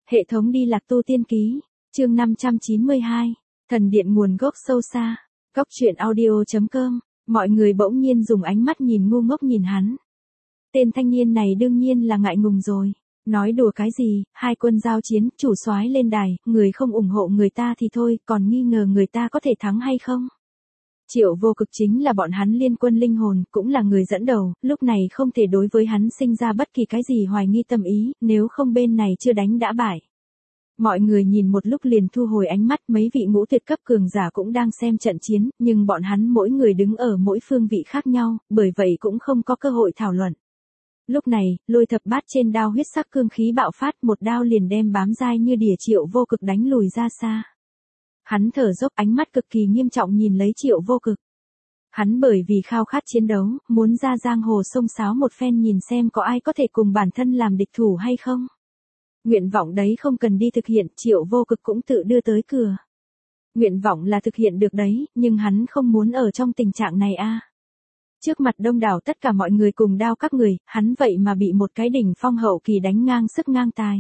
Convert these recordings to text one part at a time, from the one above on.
Hệ thống đi lạc tu tiên ký, chương 592, thần điện nguồn gốc sâu xa, góc truyện audio.com, mọi người bỗng nhiên dùng ánh mắt nhìn ngu ngốc nhìn hắn. Tên thanh niên này đương nhiên là ngại ngùng rồi, nói đùa cái gì, hai quân giao chiến, chủ soái lên đài, người không ủng hộ người ta thì thôi, còn nghi ngờ người ta có thể thắng hay không. Triệu Vô Cực chính là bọn hắn liên quân linh hồn, cũng là người dẫn đầu, lúc này không thể đối với hắn sinh ra bất kỳ cái gì hoài nghi tâm ý, nếu không bên này chưa đánh đã bại. Mọi người nhìn một lúc liền thu hồi ánh mắt, mấy vị ngũ tuyệt cấp cường giả cũng đang xem trận chiến, nhưng bọn hắn mỗi người đứng ở mỗi phương vị khác nhau, bởi vậy cũng không có cơ hội thảo luận. Lúc này, Lôi Thập Bát trên đao huyết sắc cương khí bạo phát, một đao liền đem bám dai như đỉa Triệu Vô Cực đánh lùi ra xa. Hắn thở dốc, ánh mắt cực kỳ nghiêm trọng nhìn lấy Triệu Vô Cực. Hắn bởi vì khao khát chiến đấu, muốn ra giang hồ xông xáo một phen nhìn xem có ai có thể cùng bản thân làm địch thủ hay không. Nguyện vọng đấy không cần đi thực hiện, Triệu Vô Cực cũng tự đưa tới cửa. Nguyện vọng là thực hiện được đấy, nhưng hắn không muốn ở trong tình trạng này a. Trước mặt đông đảo tất cả mọi người cùng đao các người, hắn vậy mà bị một cái đỉnh phong hậu kỳ đánh ngang sức ngang tài.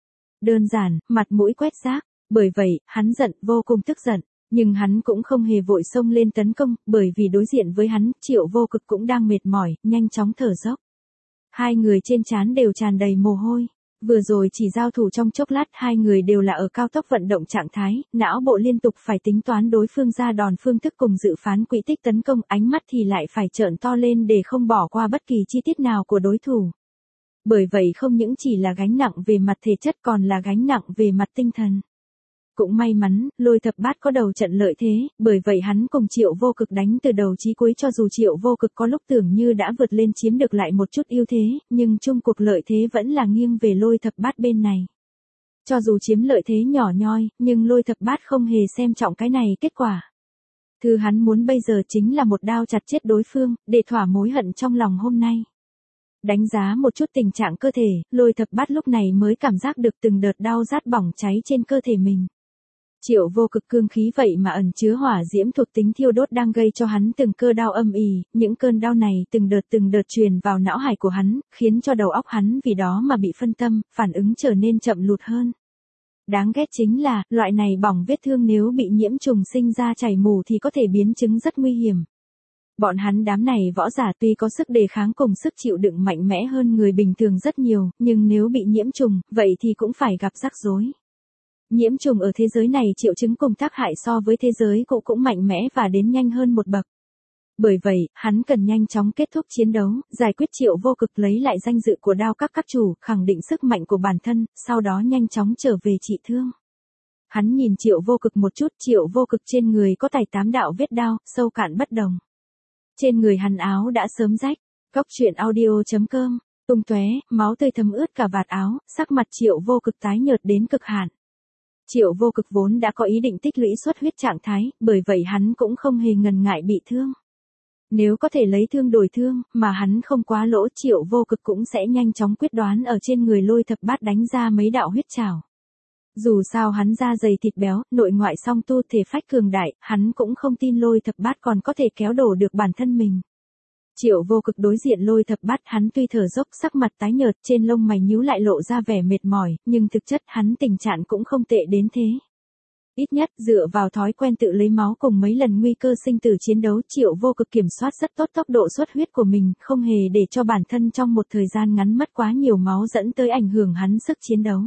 Đơn giản, mặt mũi quét rác. Bởi vậy, hắn giận, vô cùng tức giận, nhưng hắn cũng không hề vội xông lên tấn công, bởi vì đối diện với hắn, Triệu Vô Cực cũng đang mệt mỏi, nhanh chóng thở dốc. Hai người trên trán đều tràn đầy mồ hôi, vừa rồi chỉ giao thủ trong chốc lát, hai người đều là ở cao tốc vận động trạng thái, não bộ liên tục phải tính toán đối phương ra đòn phương thức cùng dự phán quỹ tích tấn công, ánh mắt thì lại phải trợn to lên để không bỏ qua bất kỳ chi tiết nào của đối thủ. Bởi vậy không những chỉ là gánh nặng về mặt thể chất còn là gánh nặng về mặt tinh thần. Cũng may mắn, Lôi Thập Bát có đầu trận lợi thế, bởi vậy hắn cùng Triệu Vô Cực đánh từ đầu chí cuối, cho dù Triệu Vô Cực có lúc tưởng như đã vượt lên chiếm được lại một chút ưu thế, nhưng chung cuộc lợi thế vẫn là nghiêng về Lôi Thập Bát bên này. Cho dù chiếm lợi thế nhỏ nhoi, nhưng Lôi Thập Bát không hề xem trọng cái này kết quả. Thứ hắn muốn bây giờ chính là một đao chặt chết đối phương, để thỏa mối hận trong lòng hôm nay. Đánh giá một chút tình trạng cơ thể, Lôi Thập Bát lúc này mới cảm giác được từng đợt đau rát bỏng cháy trên cơ thể mình. Triệu Vô Cực cương khí vậy mà ẩn chứa hỏa diễm thuộc tính thiêu đốt đang gây cho hắn từng cơn đau âm ỉ, những cơn đau này từng đợt truyền vào não hải của hắn, khiến cho đầu óc hắn vì đó mà bị phân tâm, phản ứng trở nên chậm lụt hơn. Đáng ghét chính là, loại này bỏng vết thương nếu bị nhiễm trùng sinh ra chảy mù thì có thể biến chứng rất nguy hiểm. Bọn hắn đám này võ giả tuy có sức đề kháng cùng sức chịu đựng mạnh mẽ hơn người bình thường rất nhiều, nhưng nếu bị nhiễm trùng, vậy thì cũng phải gặp rắc rối. Nhiễm trùng ở thế giới này triệu chứng cùng tác hại so với thế giới cũ cũng mạnh mẽ và đến nhanh hơn một bậc. Bởi vậy, hắn cần nhanh chóng kết thúc chiến đấu, giải quyết Triệu Vô Cực, lấy lại danh dự của đao các chủ, khẳng định sức mạnh của bản thân, sau đó nhanh chóng trở về trị thương. Hắn nhìn Triệu Vô Cực một chút, Triệu Vô Cực trên người có 8 đạo vết đao, sâu cạn bất đồng. Trên người hắn áo đã sớm rách, góc truyện audio.com, tung tóe, máu tươi thấm ướt cả vạt áo, sắc mặt Triệu Vô Cực tái nhợt đến cực hạn. Triệu Vô Cực vốn đã có ý định tích lũy xuất huyết trạng thái, bởi vậy hắn cũng không hề ngần ngại bị thương. Nếu có thể lấy thương đổi thương, mà hắn không quá lỗ, Triệu Vô Cực cũng sẽ nhanh chóng quyết đoán ở trên người Lôi Thập Bát đánh ra mấy đạo huyết trảo. Dù sao hắn da dày thịt béo, nội ngoại song tu, thể phách cường đại, hắn cũng không tin Lôi Thập Bát còn có thể kéo đổ được bản thân mình. Triệu Vô Cực đối diện Lôi Thập Bát, hắn tuy thở dốc, sắc mặt tái nhợt, trên lông mày nhíu lại lộ ra vẻ mệt mỏi, nhưng thực chất hắn tình trạng cũng không tệ đến thế. Ít nhất, dựa vào thói quen tự lấy máu cùng mấy lần nguy cơ sinh tử chiến đấu, Triệu Vô Cực kiểm soát rất tốt tốc độ xuất huyết của mình, không hề để cho bản thân trong một thời gian ngắn mất quá nhiều máu dẫn tới ảnh hưởng hắn sức chiến đấu.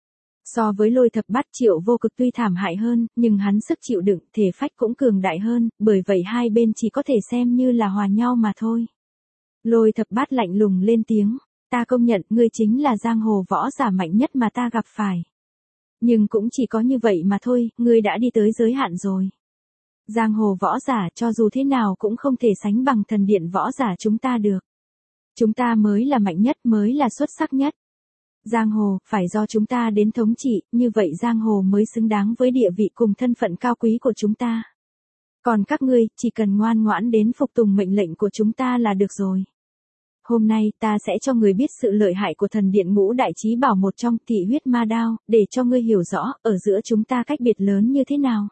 So với Lôi Thập Bát, Triệu Vô Cực tuy thảm hại hơn, nhưng hắn sức chịu đựng, thể phách cũng cường đại hơn, bởi vậy hai bên chỉ có thể xem như là hòa nhau mà thôi. Lôi Thập Bát lạnh lùng lên tiếng, ta công nhận ngươi chính là giang hồ võ giả mạnh nhất mà ta gặp phải. Nhưng cũng chỉ có như vậy mà thôi, ngươi đã đi tới giới hạn rồi. Giang hồ võ giả cho dù thế nào cũng không thể sánh bằng thần điện võ giả chúng ta được. Chúng ta mới là mạnh nhất, mới là xuất sắc nhất. Giang hồ, phải do chúng ta đến thống trị, như vậy giang hồ mới xứng đáng với địa vị cùng thân phận cao quý của chúng ta. Còn các ngươi, chỉ cần ngoan ngoãn đến phục tùng mệnh lệnh của chúng ta là được rồi. Hôm nay, ta sẽ cho người biết sự lợi hại của thần điện Ngũ Đại Chí Bảo, một trong Thị Huyết Ma Đao, để cho ngươi hiểu rõ, ở giữa chúng ta cách biệt lớn như thế nào.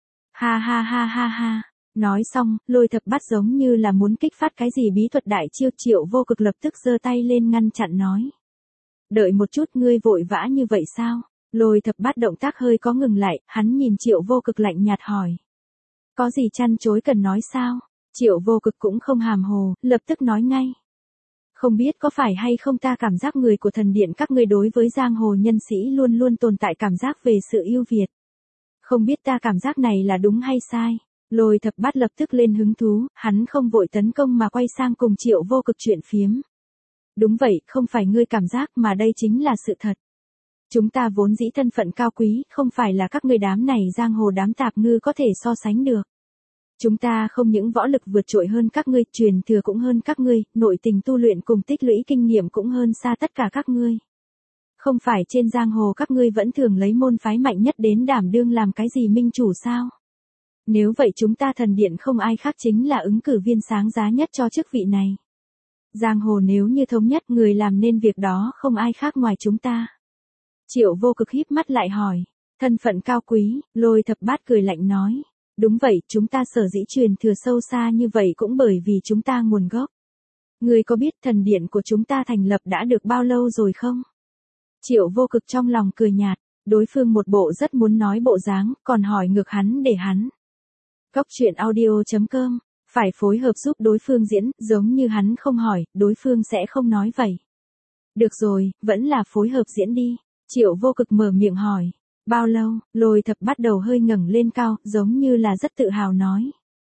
Ha ha ha ha ha. Nói xong, Lôi Thập Bát giống như là muốn kích phát cái gì bí thuật đại chiêu, Triệu Vô Cực lập tức giơ tay lên ngăn chặn nói. Đợi một chút, ngươi vội vã như vậy sao? Lôi Thập Bát động tác hơi có ngừng lại, hắn nhìn Triệu Vô Cực lạnh nhạt hỏi. Có gì chăn chối cần nói sao? Triệu Vô Cực cũng không hàm hồ, lập tức nói ngay. Không biết có phải hay không ta cảm giác người của thần điện các ngươi đối với giang hồ nhân sĩ luôn luôn tồn tại cảm giác về sự ưu việt. Không biết ta cảm giác này là đúng hay sai? Lôi Thập Bát lập tức lên hứng thú, hắn không vội tấn công mà quay sang cùng Triệu Vô Cực chuyện phiếm. Đúng vậy, không phải ngươi cảm giác mà đây chính là sự thật. Chúng ta vốn dĩ thân phận cao quý, không phải là các ngươi đám này giang hồ đám tạp ngư có thể so sánh được. Chúng ta không những võ lực vượt trội hơn các ngươi, truyền thừa cũng hơn các ngươi, nội tình tu luyện cùng tích lũy kinh nghiệm cũng hơn xa tất cả các ngươi. Không phải trên giang hồ các ngươi vẫn thường lấy môn phái mạnh nhất đến đảm đương làm cái gì minh chủ sao? Nếu vậy chúng ta thần điện không ai khác chính là ứng cử viên sáng giá nhất cho chức vị này. Giang hồ nếu như thống nhất, người làm nên việc đó không ai khác ngoài chúng ta. Triệu Vô Cực híp mắt lại hỏi, thân phận cao quý, Lôi Thập Bát cười lạnh nói. Đúng vậy, chúng ta sở dĩ truyền thừa sâu xa như vậy cũng bởi vì chúng ta nguồn gốc. Ngươi có biết thần điện của chúng ta thành lập đã được bao lâu rồi không? Triệu Vô Cực trong lòng cười nhạt, đối phương một bộ rất muốn nói bộ dáng, còn hỏi ngược hắn để hắn. Cóc truyện audio.com, phải phối hợp giúp đối phương diễn, giống như hắn không hỏi, đối phương sẽ không nói vậy. Được rồi, vẫn là phối hợp diễn đi. Triệu Vô Cực mở miệng hỏi. Bao lâu? Lôi Thập Bát đầu hơi ngẩng lên cao, giống như là rất tự hào nói.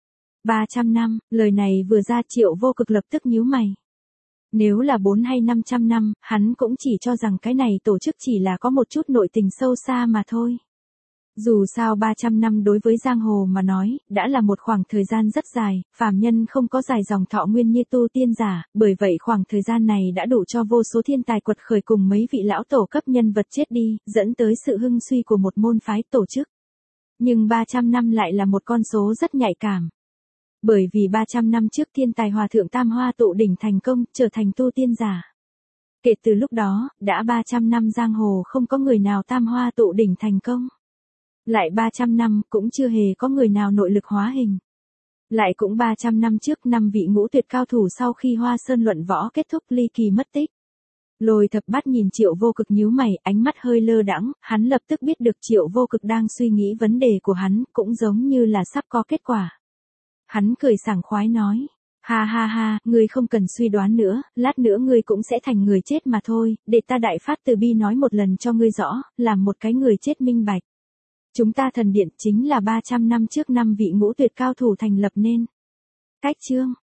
300 năm, lời này vừa ra Triệu Vô Cực lập tức nhíu mày. Nếu là 4 hay 500 năm, hắn cũng chỉ cho rằng cái này tổ chức chỉ là có một chút nội tình sâu xa mà thôi. Dù sao 300 năm đối với giang hồ mà nói, đã là một khoảng thời gian rất dài, phàm nhân không có dài dòng thọ nguyên như tu tiên giả, bởi vậy khoảng thời gian này đã đủ cho vô số thiên tài quật khởi cùng mấy vị lão tổ cấp nhân vật chết đi, dẫn tới sự hưng suy của một môn phái tổ chức. Nhưng 300 năm lại là một con số rất nhạy cảm. Bởi vì 300 năm trước thiên tài hòa thượng Tam Hoa tụ đỉnh thành công, trở thành tu tiên giả. Kể từ lúc đó, đã 300 năm giang hồ không có người nào Tam Hoa tụ đỉnh thành công. Lại 300 năm cũng chưa hề có người nào nội lực hóa hình. Lại cũng 300 năm trước 5 vị ngũ tuyệt cao thủ sau khi Hoa Sơn luận võ kết thúc ly kỳ mất tích. Lôi Thập Bát nhìn Triệu Vô Cực nhíu mày, ánh mắt hơi lơ đãng, hắn lập tức biết được Triệu Vô Cực đang suy nghĩ vấn đề của hắn, cũng giống như là sắp có kết quả. Hắn cười sảng khoái nói, ha ha ha, ngươi không cần suy đoán nữa, lát nữa ngươi cũng sẽ thành người chết mà thôi, để ta đại phát từ bi nói một lần cho ngươi rõ, làm một cái người chết minh bạch. Chúng ta thần điện chính là 300 năm trước 5 vị ngũ tuyệt cao thủ thành lập nên. Cách chương